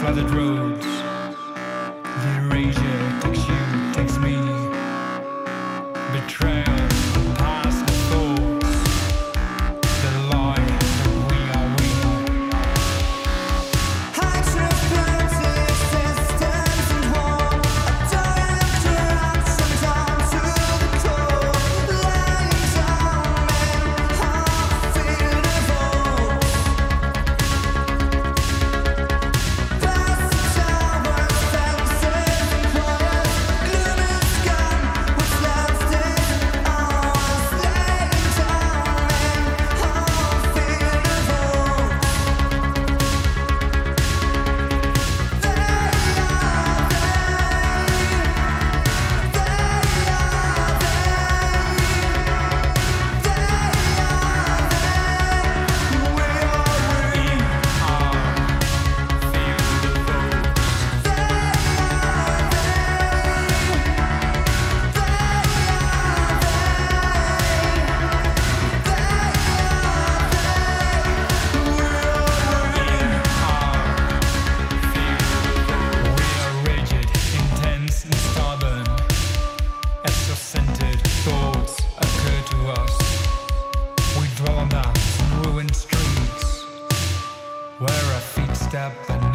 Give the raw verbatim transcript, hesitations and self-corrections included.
flooded roads. The erasure takes you, takes me. Betrayal, past the thoughts. The lie that we are we. High-transplanted systems and war. Atomic corruption down to the core. Lying down and half-filled evolves. Past the towers, fences and choirs. Gloom is gone, what's left is ours. Laying down and half-filled evolves. Extra-centered thoughts occur to us. We dwell on that ruined streets where our feet step and